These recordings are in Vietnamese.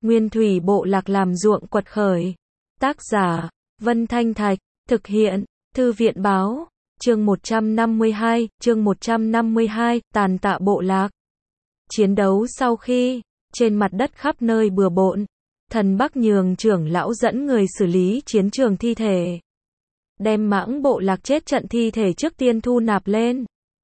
Nguyên thủy bộ lạc làm ruộng quật khởi. Tác giả, Vân Thanh Thạch, thực hiện, Thư viện báo, chương 152, tàn tạ bộ lạc. Chiến đấu sau khi, trên mặt đất khắp nơi bừa bộn, Thần Bắc nhường trưởng lão dẫn người xử lý chiến trường thi thể. Đem mãng bộ lạc chết trận thi thể trước tiên thu nạp lên.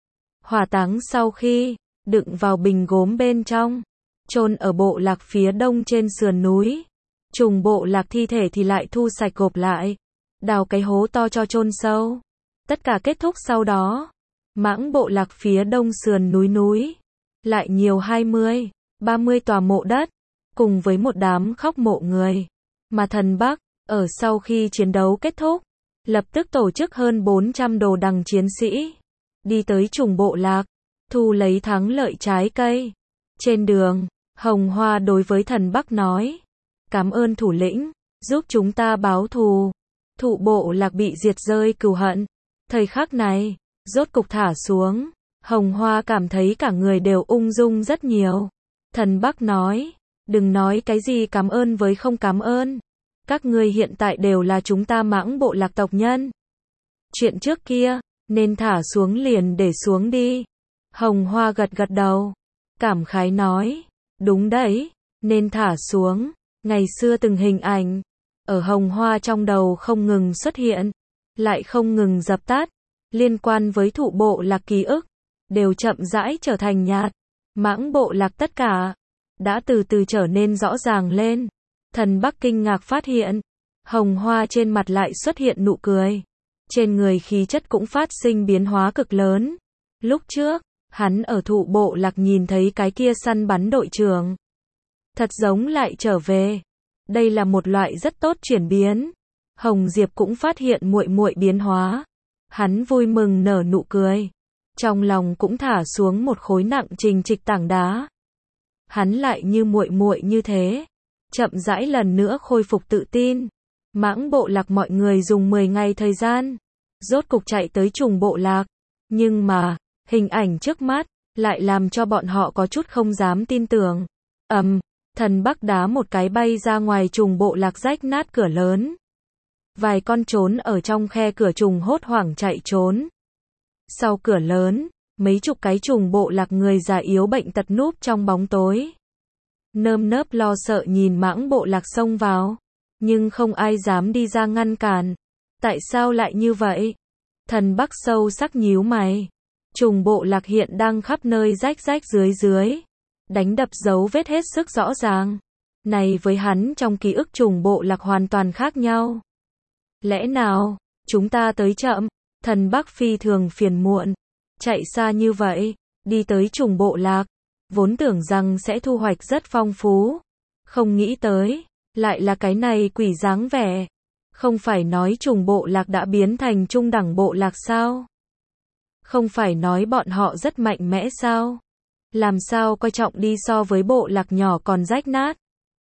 Hỏa táng sau khi, đựng vào bình gốm bên trong, chôn ở bộ lạc phía đông trên sườn núi. Trùng bộ lạc thi thể thì lại thu sạch gộp lại, đào cái hố to cho chôn sâu. Tất cả kết thúc sau đó, mãng bộ lạc phía đông sườn núi, lại nhiều 20, 30 tòa mộ đất, cùng với một đám khóc mộ người. Mà Thần Bắc, ở sau khi chiến đấu kết thúc, lập tức tổ chức hơn 400 đồ đằng chiến sĩ, đi tới trùng bộ lạc, thu lấy thắng lợi trái cây. Trên đường, Hồng Hoa đối với Thần Bắc nói, cảm ơn thủ lĩnh, giúp chúng ta báo thù. Thụ bộ lạc bị diệt rơi cừu hận. Thời khắc này, rốt cục thả xuống, Hồng Hoa cảm thấy cả người đều ung dung rất nhiều. Thần Bắc nói, đừng nói cái gì cảm ơn với không cảm ơn. Các ngươi hiện tại đều là chúng ta mãng bộ lạc tộc nhân. Chuyện trước kia, nên thả xuống liền để xuống đi. Hồng Hoa gật gật đầu, cảm khái nói, đúng đấy, nên thả xuống. Ngày xưa từng hình ảnh, ở Hồng Hoa trong đầu không ngừng xuất hiện, lại không ngừng dập tắt, liên quan với thụ bộ lạc ký ức, đều chậm rãi trở thành nhạt. Mãng bộ lạc tất cả, đã từ từ trở nên rõ ràng lên. Thần Bắc kinh ngạc phát hiện, Hồng Hoa trên mặt lại xuất hiện nụ cười. Trên người khí chất cũng phát sinh biến hóa cực lớn. Lúc trước, hắn ở thụ bộ lạc nhìn thấy cái kia săn bắn đội trưởng. Thật giống lại trở về. Đây là một loại rất tốt chuyển biến. Hồng Diệp cũng phát hiện muội muội biến hóa. Hắn vui mừng nở nụ cười. Trong lòng cũng thả xuống một khối nặng trình trịch tảng đá. Hắn lại như muội muội như thế, chậm rãi lần nữa khôi phục tự tin. Mãng bộ lạc mọi người dùng 10 ngày thời gian, rốt cục chạy tới trùng bộ lạc. Nhưng mà, hình ảnh trước mắt, lại làm cho bọn họ có chút không dám tin tưởng. Thần Bắc đá một cái bay ra ngoài trùng bộ lạc rách nát cửa lớn. Vài con trốn ở trong khe cửa trùng hốt hoảng chạy trốn. Sau cửa lớn, mấy chục cái trùng bộ lạc người già yếu bệnh tật núp trong bóng tối. Nơm nớp lo sợ nhìn mãng bộ lạc xông vào. Nhưng không ai dám đi ra ngăn cản. Tại sao lại như vậy? Thần Bắc sâu sắc nhíu mày. Trùng bộ lạc hiện đang khắp nơi rách rách dưới. Đánh đập dấu vết hết sức rõ ràng. Này với hắn trong ký ức trùng bộ lạc hoàn toàn khác nhau. Lẽ nào, chúng ta tới chậm? Thần Bắc phi thường phiền muộn. Chạy xa như vậy, đi tới trùng bộ lạc. Vốn tưởng rằng sẽ thu hoạch rất phong phú. Không nghĩ tới, lại là cái này quỷ dáng vẻ. Không phải nói trùng bộ lạc đã biến thành trung đẳng bộ lạc sao? Không phải nói bọn họ rất mạnh mẽ sao? Làm sao coi trọng đi so với bộ lạc nhỏ còn rách nát?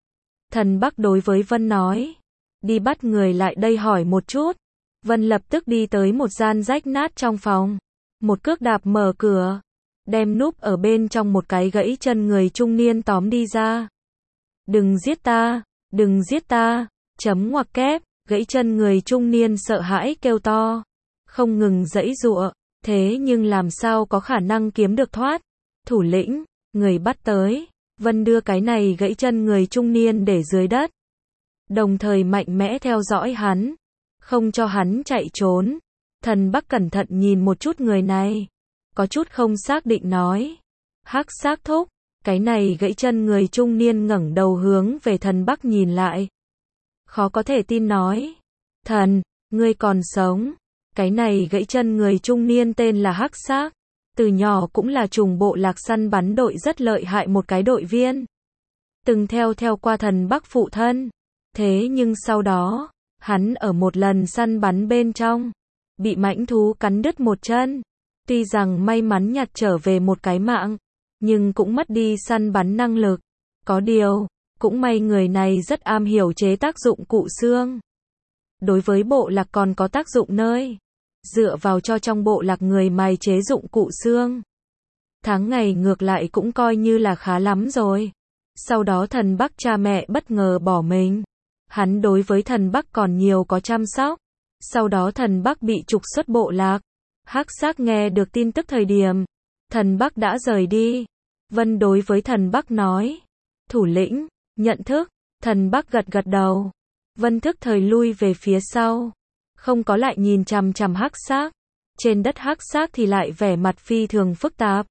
Thần Bắc đối với Vân nói, đi bắt người lại đây hỏi một chút. Vân lập tức đi tới một gian rách nát trong phòng. Một cước đạp mở cửa, đem núp ở bên trong một cái gãy chân người trung niên tóm đi ra. Đừng giết ta, đừng giết ta, chấm ngoặc kép, gãy chân người trung niên sợ hãi kêu to. Không ngừng giãy giụa, thế nhưng làm sao có khả năng kiếm được thoát. Thủ lĩnh, người bắt tới. Vân đưa cái này gãy chân người trung niên để dưới đất. Đồng thời mạnh mẽ theo dõi hắn. Không cho hắn chạy trốn. Thần Bắc cẩn thận nhìn một chút người này. Có chút không xác định nói. Hắc xác thúc. Cái này gãy chân người trung niên ngẩng đầu hướng về Thần Bắc nhìn lại. Khó có thể tin nói. Thần, ngươi còn sống. Cái này gãy chân người trung niên tên là Hắc xác. Từ nhỏ cũng là trùng bộ lạc săn bắn đội rất lợi hại một cái đội viên. Từng theo qua Thần Bắc phụ thân. Thế nhưng sau đó, hắn ở một lần săn bắn bên trong, bị mãnh thú cắn đứt một chân. Tuy rằng may mắn nhặt trở về một cái mạng, nhưng cũng mất đi săn bắn năng lực. Có điều, cũng may người này rất am hiểu chế tác dụng cụ xương. Đối với bộ lạc còn có tác dụng nơi. Dựa vào cho trong bộ lạc người mài chế dụng cụ xương. Tháng ngày ngược lại cũng coi như là khá lắm rồi. Sau đó thần Bắc cha mẹ bất ngờ bỏ mình. Hắn đối với thần Bắc còn nhiều có chăm sóc. Sau đó thần Bắc bị trục xuất bộ lạc. Hắc Xác nghe được tin tức thời điểm thần Bắc đã rời đi. Vân đối với thần Bắc nói. Thủ lĩnh, nhận thức. Thần Bắc gật gật đầu. Vân thức thời lui về phía sau. Không có lại nhìn chằm chằm Hắc Xác. Trên đất Hắc Xác thì lại vẻ mặt phi thường phức tạp.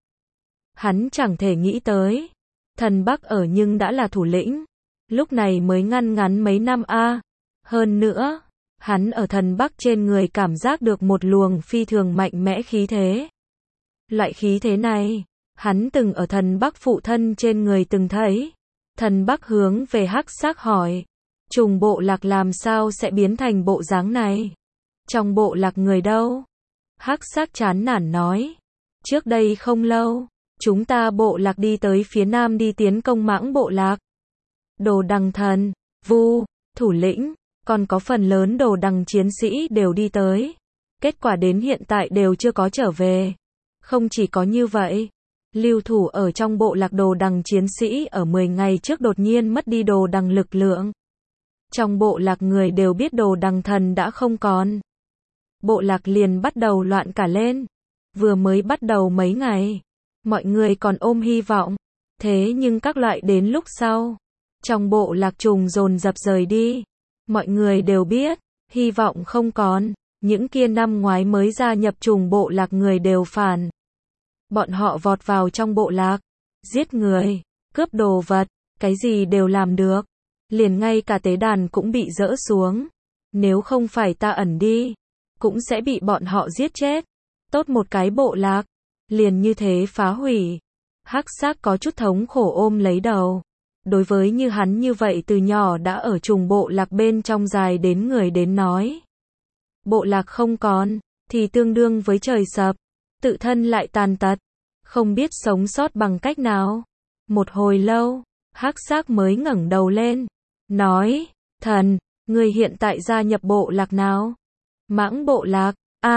Hắn chẳng thể nghĩ tới. Thần Bắc ở nhưng đã là thủ lĩnh. Lúc này mới ngắn mấy năm a. Hơn nữa, hắn ở thần Bắc trên người cảm giác được một luồng phi thường mạnh mẽ khí thế. Loại khí thế này, hắn từng ở thần Bắc phụ thân trên người từng thấy. Thần Bắc hướng về Hắc Xác hỏi. Trùng bộ lạc làm sao sẽ biến thành bộ dáng này? Trong bộ lạc người đâu? Hắc Xác chán nản nói. Trước đây không lâu, chúng ta bộ lạc đi tới phía nam đi tiến công Mãng bộ lạc. Đồ Đằng thần, Vu, thủ lĩnh, còn có phần lớn Đồ Đằng chiến sĩ đều đi tới. Kết quả đến hiện tại đều chưa có trở về. Không chỉ có như vậy, lưu thủ ở trong bộ lạc Đồ Đằng chiến sĩ ở 10 ngày trước đột nhiên mất đi Đồ Đằng lực lượng. Trong bộ lạc người đều biết Đồ Đằng thần đã không còn. Bộ lạc liền bắt đầu loạn cả lên. Vừa mới bắt đầu mấy ngày, mọi người còn ôm hy vọng. Thế nhưng các loại đến lúc sau, trong bộ lạc trùng dồn dập rời đi. Mọi người đều biết, hy vọng không còn. Những kia năm ngoái mới gia nhập trùng bộ lạc người đều phản. Bọn họ vọt vào trong bộ lạc, giết người, cướp đồ vật, cái gì đều làm được. Liền ngay cả tế đàn cũng bị dỡ xuống. Nếu không phải ta ẩn đi, cũng sẽ bị bọn họ giết chết. Tốt một cái bộ lạc, liền như thế phá hủy. Hắc Xác có chút thống khổ ôm lấy đầu. Đối với như hắn như vậy từ nhỏ đã ở trùng bộ lạc bên trong dài đến người đến nói. Bộ lạc không còn, thì tương đương với trời sập. Tự thân lại tàn tật. Không biết sống sót bằng cách nào. Một hồi lâu, Hắc Xác mới ngẩng đầu lên. Nói, thần, người hiện tại gia nhập bộ lạc nào? Mãng bộ lạc,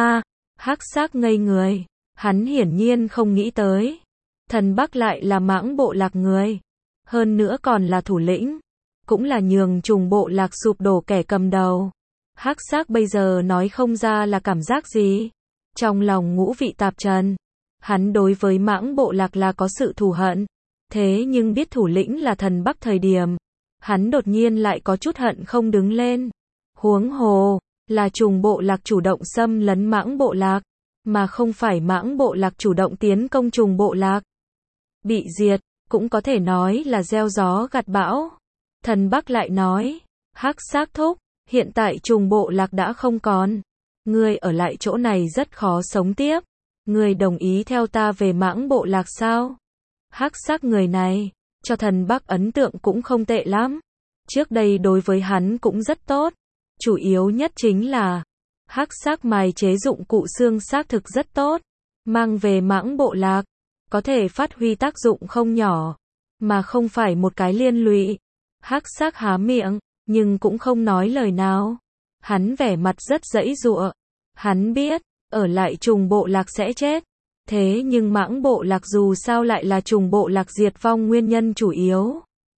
Hắc Xác ngây người. Hắn hiển nhiên không nghĩ tới. Thần Bắc lại là Mãng bộ lạc người. Hơn nữa còn là thủ lĩnh. Cũng là nhường trùng bộ lạc sụp đổ kẻ cầm đầu. Hắc Xác bây giờ nói không ra là cảm giác gì. Trong lòng ngũ vị tạp trần. Hắn đối với Mãng bộ lạc là có sự thù hận. Thế nhưng biết thủ lĩnh là thần Bắc thời điểm. Hắn đột nhiên lại có chút hận không đứng lên. Huống hồ, là trùng bộ lạc chủ động xâm lấn Mãng bộ lạc. Mà không phải Mãng bộ lạc chủ động tiến công trùng bộ lạc. Bị diệt, cũng có thể nói là gieo gió gặt bão. Thần Bắc lại nói, Hắc Xác thúc, hiện tại trùng bộ lạc đã không còn. Ngươi ở lại chỗ này rất khó sống tiếp. Ngươi đồng ý theo ta về Mãng bộ lạc sao? Hắc Xác người này, cho thần Bắc ấn tượng cũng không tệ lắm. Trước đây đối với hắn cũng rất tốt. Chủ yếu nhất chính là, Hắc Xác mài chế dụng cụ xương xác thực rất tốt. Mang về Mãng bộ lạc, có thể phát huy tác dụng không nhỏ. Mà không phải một cái liên lụy. Hắc Xác há miệng, nhưng cũng không nói lời nào. Hắn vẻ mặt rất giãy giụa. Hắn biết, ở lại trùng bộ lạc sẽ chết. Thế nhưng Mãng bộ lạc dù sao lại là trùng bộ lạc diệt vong nguyên nhân chủ yếu.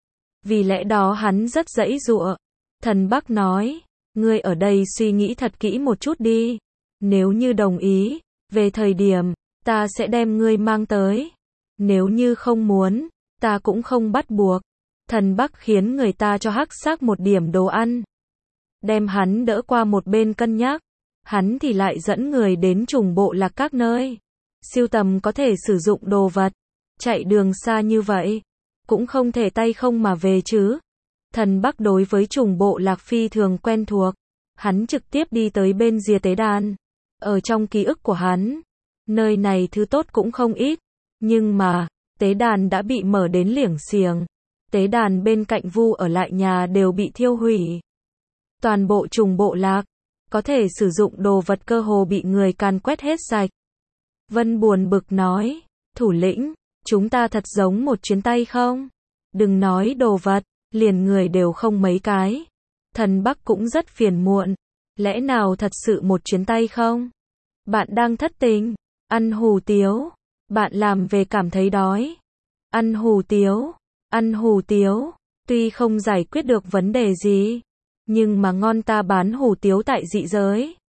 Vì lẽ đó hắn rất giãy giụa. Thần Bắc nói, ngươi ở đây suy nghĩ thật kỹ một chút đi. Nếu như đồng ý, về thời điểm, ta sẽ đem ngươi mang tới. Nếu như không muốn, ta cũng không bắt buộc. Thần Bắc khiến người ta cho Hắc Xác một điểm đồ ăn. Đem hắn đỡ qua một bên cân nhắc. Hắn thì lại dẫn người đến trùng bộ lạc các nơi. Siêu tầm có thể sử dụng đồ vật. Chạy đường xa như vậy, cũng không thể tay không mà về chứ. Thần Bắc đối với trùng bộ lạc phi thường quen thuộc. Hắn trực tiếp đi tới bên rìa tế đàn. Ở trong ký ức của hắn, nơi này thứ tốt cũng không ít. Nhưng mà, tế đàn đã bị mở đến liểng xiềng. Tế đàn bên cạnh Vu ở lại nhà đều bị thiêu hủy. Toàn bộ trùng bộ lạc, có thể sử dụng đồ vật cơ hồ bị người càn quét hết sạch. Vân buồn bực nói, thủ lĩnh, chúng ta thật giống một chuyến tay không? Đừng nói đồ vật, liền người đều không mấy cái. Thần Bắc cũng rất phiền muộn. Lẽ nào thật sự một chuyến tay không? Bạn đang thất tình, ăn hủ tiếu. Bạn làm về cảm thấy đói. Ăn hủ tiếu. Ăn hủ tiếu, tuy không giải quyết được vấn đề gì, nhưng mà ngon ta bán hủ tiếu tại dị giới.